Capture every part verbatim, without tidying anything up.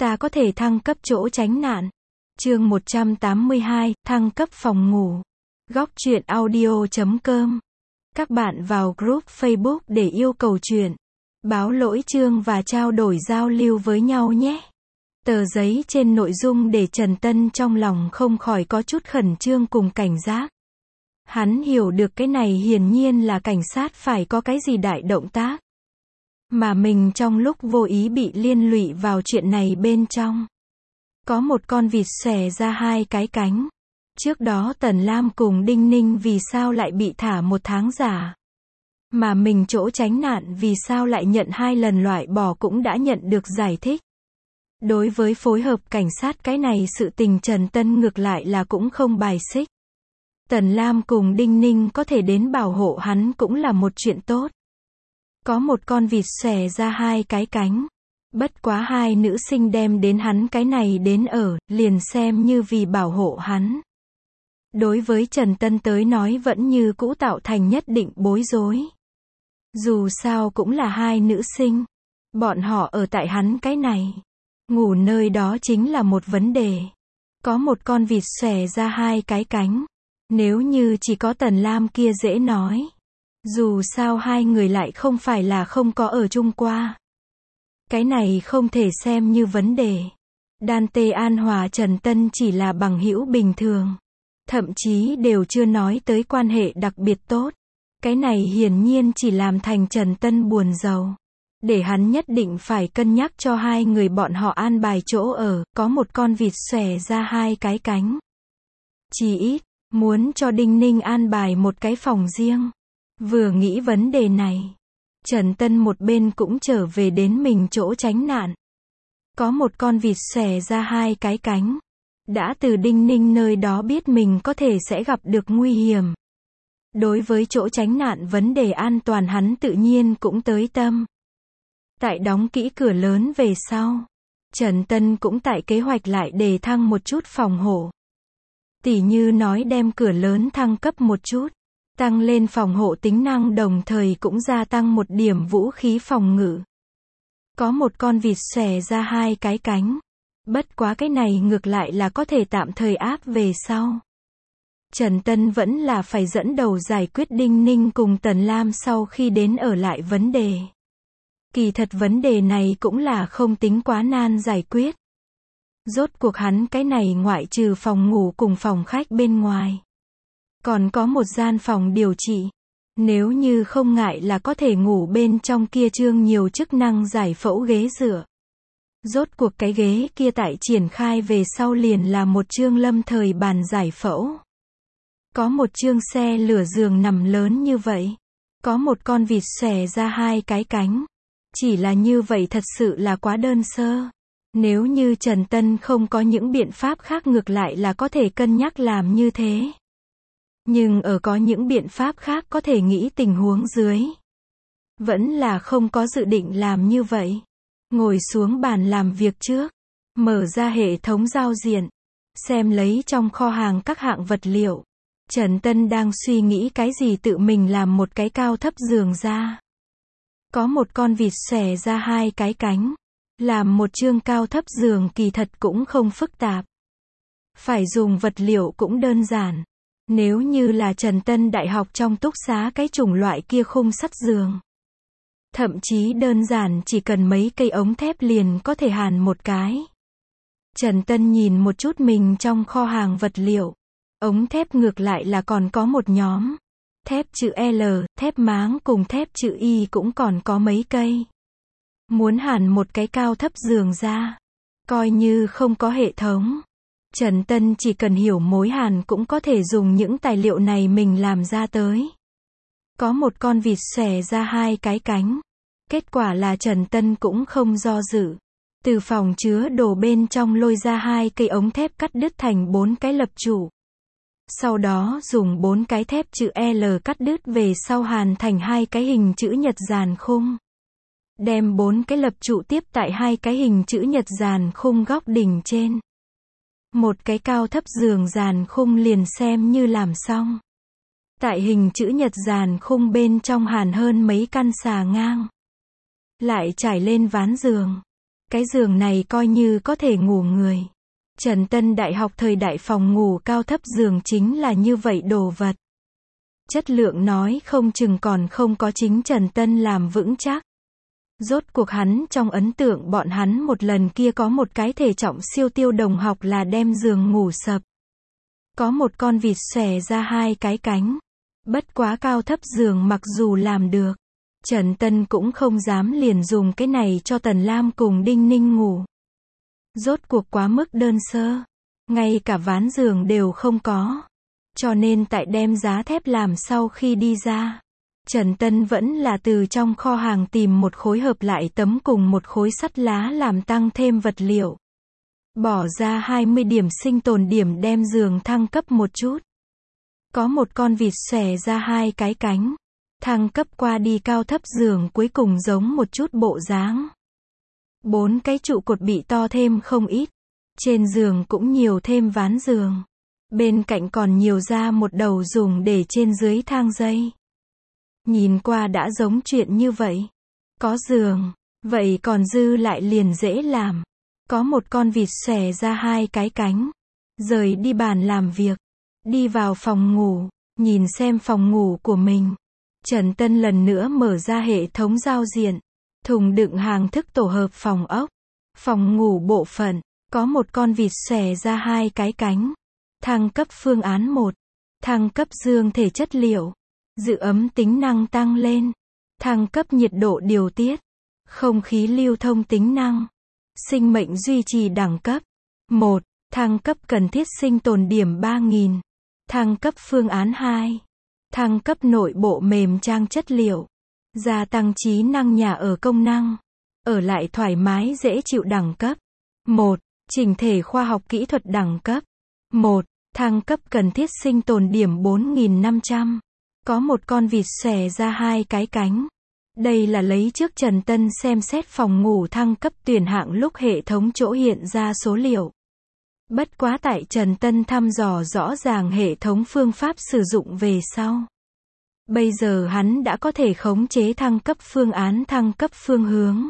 ta có thể thăng cấp chỗ tránh nạn. Chương một trăm tám mươi hai, thăng cấp phòng ngủ. Góc truyện audio chấm com. Các bạn vào group Facebook để yêu cầu truyện, báo lỗi chương và trao đổi giao lưu với nhau nhé. Tờ giấy trên nội dung để Trần Tân trong lòng không khỏi có chút khẩn trương cùng cảnh giác. Hắn hiểu được cái này hiển nhiên là cảnh sát phải có cái gì đại động tác. Mà mình trong lúc vô ý bị liên lụy vào chuyện này bên trong. Có một con vịt xòe ra hai cái cánh. Trước đó Tần Lam cùng Đinh Ninh vì sao lại bị thả một tháng giả. Mà mình chỗ tránh nạn vì sao lại nhận hai lần loại bỏ cũng đã nhận được giải thích. Đối với phối hợp cảnh sát cái này sự tình Trần Tân ngược lại là cũng không bài xích. Tần Lam cùng Đinh Ninh có thể đến bảo hộ hắn cũng là một chuyện tốt. Có một con vịt xòe ra hai cái cánh. Bất quá hai nữ sinh đem đến hắn cái này đến ở, liền xem như vì bảo hộ hắn. Đối với Trần Tân tới nói vẫn như cũ tạo thành nhất định bối rối. Dù sao cũng là hai nữ sinh. Bọn họ ở tại hắn cái này. Ngủ nơi đó chính là một vấn đề. Có một con vịt xòe ra hai cái cánh. Nếu như chỉ có Tần Lam kia dễ nói. Dù sao hai người lại không phải là không có ở chung qua. Cái này không thể xem như vấn đề. Đan Tê An Hòa Trần Tân chỉ là bằng hữu bình thường. Thậm chí đều chưa nói tới quan hệ đặc biệt tốt. Cái này hiển nhiên chỉ làm thành Trần Tân buồn rầu. Để hắn nhất định phải cân nhắc cho hai người bọn họ an bài chỗ ở, có một con vịt xòe ra hai cái cánh. Chỉ ít, muốn cho Đinh Ninh an bài một cái phòng riêng. Vừa nghĩ vấn đề này, Trần Tân một bên cũng trở về đến mình chỗ tránh nạn. Có một con vịt xòe ra hai cái cánh. Đã từ Đinh Ninh nơi đó biết mình có thể sẽ gặp được nguy hiểm. Đối với chỗ tránh nạn vấn đề an toàn hắn tự nhiên cũng tới tâm. Tại đóng kỹ cửa lớn về sau, Trần Tân cũng tại kế hoạch lại đề thăng một chút phòng hộ. Tỉ như nói đem cửa lớn thăng cấp một chút. Tăng lên phòng hộ tính năng đồng thời cũng gia tăng một điểm vũ khí phòng ngự. Có một con vịt xòe ra hai cái cánh. Bất quá cái này ngược lại là có thể tạm thời áp về sau. Trần Tân vẫn là phải dẫn đầu giải quyết Đinh Ninh cùng Tần Lam sau khi đến ở lại vấn đề. Kỳ thật vấn đề này cũng là không tính quá nan giải quyết. Rốt cuộc hắn cái này ngoại trừ phòng ngủ cùng phòng khách bên ngoài. Còn có một gian phòng điều trị. Nếu như không ngại là có thể ngủ bên trong kia trương nhiều chức năng giải phẫu ghế dựa. Rốt cuộc cái ghế kia tại triển khai về sau liền là một trương lâm thời bàn giải phẫu. Có một trương xe lửa giường nằm lớn như vậy. Có một con vịt xòe ra hai cái cánh. Chỉ là như vậy thật sự là quá đơn sơ. Nếu như Trần Tân không có những biện pháp khác ngược lại là có thể cân nhắc làm như thế. Nhưng ở có những biện pháp khác có thể nghĩ tình huống dưới. Vẫn là không có dự định làm như vậy. Ngồi xuống bàn làm việc trước. Mở ra hệ thống giao diện. Xem lấy trong kho hàng các hạng vật liệu. Trần Tân đang suy nghĩ cái gì tự mình làm một cái cao thấp giường ra. Có một con vịt xòe ra hai cái cánh. Làm một chương cao thấp giường kỳ thật cũng không phức tạp. Phải dùng vật liệu cũng đơn giản. Nếu như là Trần Tân đại học trong túc xá cái chủng loại kia khung sắt giường. Thậm chí đơn giản chỉ cần mấy cây ống thép liền có thể hàn một cái. Trần Tân nhìn một chút mình trong kho hàng vật liệu. Ống thép ngược lại là còn có một nhóm. Thép chữ L, thép máng cùng thép chữ Y cũng còn có mấy cây. Muốn hàn một cái cao thấp giường ra. Coi như không có hệ thống. Trần Tân chỉ cần hiểu mối hàn cũng có thể dùng những tài liệu này mình làm ra tới. Có một con vịt xòe ra hai cái cánh. Kết quả là Trần Tân cũng không do dự. Từ phòng chứa đồ bên trong lôi ra hai cây ống thép cắt đứt thành bốn cái lập trụ. Sau đó dùng bốn cái thép chữ L cắt đứt về sau hàn thành hai cái hình chữ nhật dàn khung. Đem bốn cái lập trụ tiếp tại hai cái hình chữ nhật dàn khung góc đỉnh trên. Một cái cao thấp giường dàn khung liền xem như làm xong. Tại hình chữ nhật dàn khung bên trong hàn hơn mấy căn xà ngang. Lại trải lên ván giường. Cái giường này coi như có thể ngủ người. Trần Tân đại học thời đại phòng ngủ cao thấp giường chính là như vậy đồ vật. Chất lượng nói không chừng còn không có chính Trần Tân làm vững chắc. Rốt cuộc hắn trong ấn tượng bọn hắn một lần kia có một cái thể trọng siêu tiêu đồng học là đem giường ngủ sập. Có một con vịt xòe ra hai cái cánh. Bất quá cao thấp giường mặc dù làm được, Trần Tân cũng không dám liền dùng cái này cho Tần Lam cùng Đinh Ninh ngủ. Rốt cuộc quá mức đơn sơ. Ngay cả ván giường đều không có. Cho nên tại đem giá thép làm sau khi đi ra, Trần Tân vẫn là từ trong kho hàng tìm một khối hợp lại tấm cùng một khối sắt lá làm tăng thêm vật liệu. Bỏ ra hai mươi điểm sinh tồn điểm đem giường thăng cấp một chút. Có một con vịt xòe ra hai cái cánh. Thăng cấp qua đi cao thấp giường cuối cùng giống một chút bộ dáng. Bốn cái trụ cột bị to thêm không ít. Trên giường cũng nhiều thêm ván giường. Bên cạnh còn nhiều ra một đầu dùng để trên dưới thang dây. Nhìn qua đã giống chuyện như vậy. Có giường, vậy còn dư lại liền dễ làm. Có một con vịt xòe ra hai cái cánh. Rời đi bàn làm việc. Đi vào phòng ngủ, nhìn xem phòng ngủ của mình. Trần Tân lần nữa mở ra hệ thống giao diện. Thùng đựng hàng thức tổ hợp phòng ốc. Phòng ngủ bộ phận, có một con vịt xòe ra hai cái cánh. Thăng cấp phương án một. Thăng cấp dương thể chất liệu. Giữ ấm tính năng tăng lên. Thăng cấp nhiệt độ điều tiết. Không khí lưu thông tính năng. Sinh mệnh duy trì đẳng cấp. một. Thăng cấp cần thiết sinh tồn điểm ba nghìn. Thăng cấp phương án hai. Thăng cấp nội bộ mềm trang chất liệu. Gia tăng trí năng nhà ở công năng. Ở lại thoải mái dễ chịu đẳng cấp. một. Chỉnh thể khoa học kỹ thuật đẳng cấp. một. Thăng cấp cần thiết sinh tồn điểm bốn nghìn năm trăm. Có một con vịt xòe ra hai cái cánh. Đây là lấy trước Trần Tân xem xét phòng ngủ thăng cấp tuyển hạng lúc hệ thống chỗ hiện ra số liệu. Bất quá tại Trần Tân thăm dò rõ ràng hệ thống phương pháp sử dụng về sau. Bây giờ hắn đã có thể khống chế thăng cấp phương án thăng cấp phương hướng.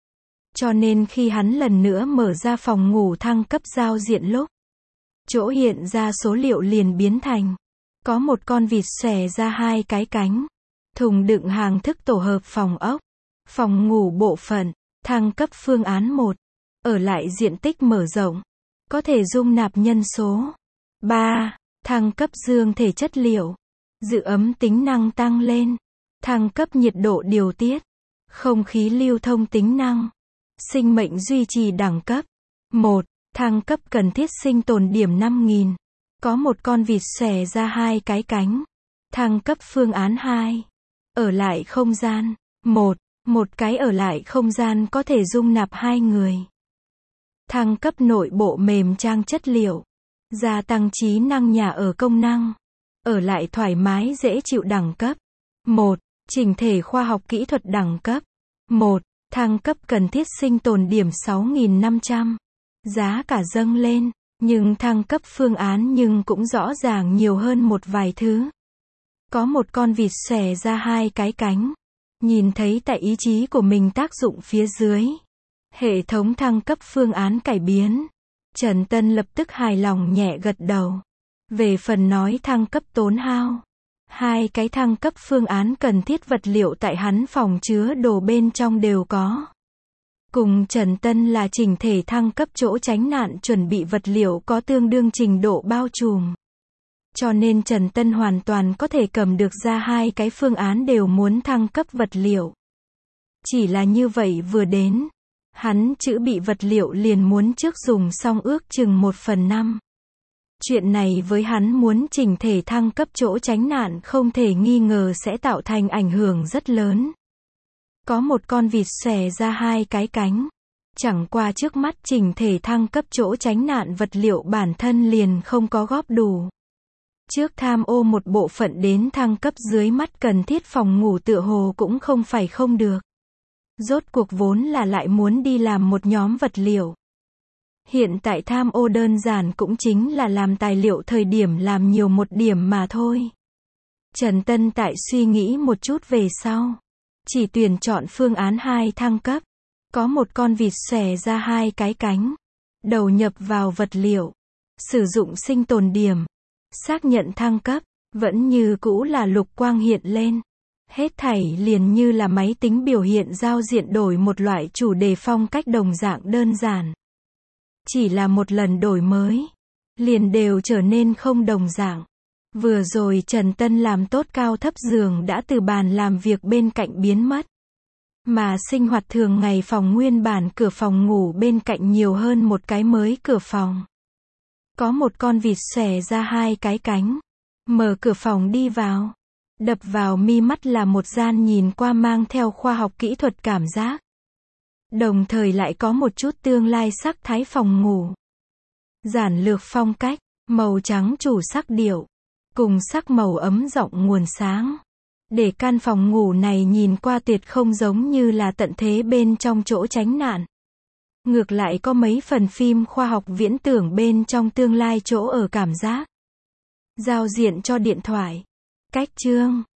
Cho nên khi hắn lần nữa mở ra phòng ngủ thăng cấp giao diện lúc, chỗ hiện ra số liệu liền biến thành. Có một con vịt xòe ra hai cái cánh. Thùng đựng hàng thức tổ hợp phòng ốc. Phòng ngủ bộ phận. Thăng cấp phương án một. Ở lại diện tích mở rộng. Có thể dung nạp nhân số. ba. Thăng cấp dương thể chất liệu. Giữ ấm tính năng tăng lên. Thăng cấp nhiệt độ điều tiết. Không khí lưu thông tính năng. Sinh mệnh duy trì đẳng cấp. một. Thăng cấp cần thiết sinh tồn điểm năm nghìn. Có một con vịt xòe ra hai cái cánh. Thăng cấp phương án hai. Ở lại không gian. một. Một cái ở lại không gian có thể dung nạp hai người. Thăng cấp nội bộ mềm trang chất liệu. Gia tăng trí năng nhà ở công năng. Ở lại thoải mái dễ chịu đẳng cấp. một. Chỉnh thể khoa học kỹ thuật đẳng cấp. một. Thăng cấp cần thiết sinh tồn điểm sáu nghìn năm trăm. Giá cả dâng lên, nhưng thăng cấp phương án nhưng cũng rõ ràng nhiều hơn một vài thứ. Có một con vịt xòe ra hai cái cánh. Nhìn thấy tại ý chí của mình tác dụng phía dưới. Hệ thống thăng cấp phương án cải biến. Trần Tân lập tức hài lòng nhẹ gật đầu. Về phần nói thăng cấp tốn hao. Hai cái thăng cấp phương án cần thiết vật liệu tại hắn phòng chứa đồ bên trong đều có. Cùng Trần Tân là chỉnh thể thăng cấp chỗ tránh nạn chuẩn bị vật liệu có tương đương trình độ bao trùm. Cho nên Trần Tân hoàn toàn có thể cầm được ra hai cái phương án đều muốn thăng cấp vật liệu. Chỉ là như vậy vừa đến. Hắn chữ bị vật liệu liền muốn trước dùng xong ước chừng một phần năm. Chuyện này với hắn muốn chỉnh thể thăng cấp chỗ tránh nạn không thể nghi ngờ sẽ tạo thành ảnh hưởng rất lớn. Có một con vịt xòe ra hai cái cánh. Chẳng qua trước mắt chỉnh thể thăng cấp chỗ tránh nạn vật liệu bản thân liền không có góp đủ. Trước tham ô một bộ phận đến thăng cấp dưới mắt cần thiết phòng ngủ tựa hồ cũng không phải không được. Rốt cuộc vốn là lại muốn đi làm một nhóm vật liệu. Hiện tại tham ô đơn giản cũng chính là làm tài liệu thời điểm làm nhiều một điểm mà thôi. Trần Tân tại suy nghĩ một chút về sau. Chỉ tuyển chọn phương án hai thăng cấp. Có một con vịt xòe ra hai cái cánh. Đầu nhập vào vật liệu. Sử dụng sinh tồn điểm. Xác nhận thăng cấp. Vẫn như cũ là lục quang hiện lên. Hết thảy liền như là máy tính biểu hiện giao diện đổi một loại chủ đề phong cách đồng dạng đơn giản. Chỉ là một lần đổi mới. Liền đều trở nên không đồng dạng. Vừa rồi Trần Tân làm tốt cao thấp giường đã từ bàn làm việc bên cạnh biến mất. Mà sinh hoạt thường ngày phòng nguyên bản cửa phòng ngủ bên cạnh nhiều hơn một cái mới cửa phòng. Có một con vịt xòe ra hai cái cánh. Mở cửa phòng đi vào. Đập vào mi mắt là một gian nhìn qua mang theo khoa học kỹ thuật cảm giác. Đồng thời lại có một chút tương lai sắc thái phòng ngủ. Giản lược phong cách, màu trắng chủ sắc điệu. Cùng sắc màu ấm rộng nguồn sáng. Để căn phòng ngủ này nhìn qua tuyệt không giống như là tận thế bên trong chỗ tránh nạn. Ngược lại có mấy phần phim khoa học viễn tưởng bên trong tương lai chỗ ở cảm giác. Giao diện cho điện thoại. Cách chương.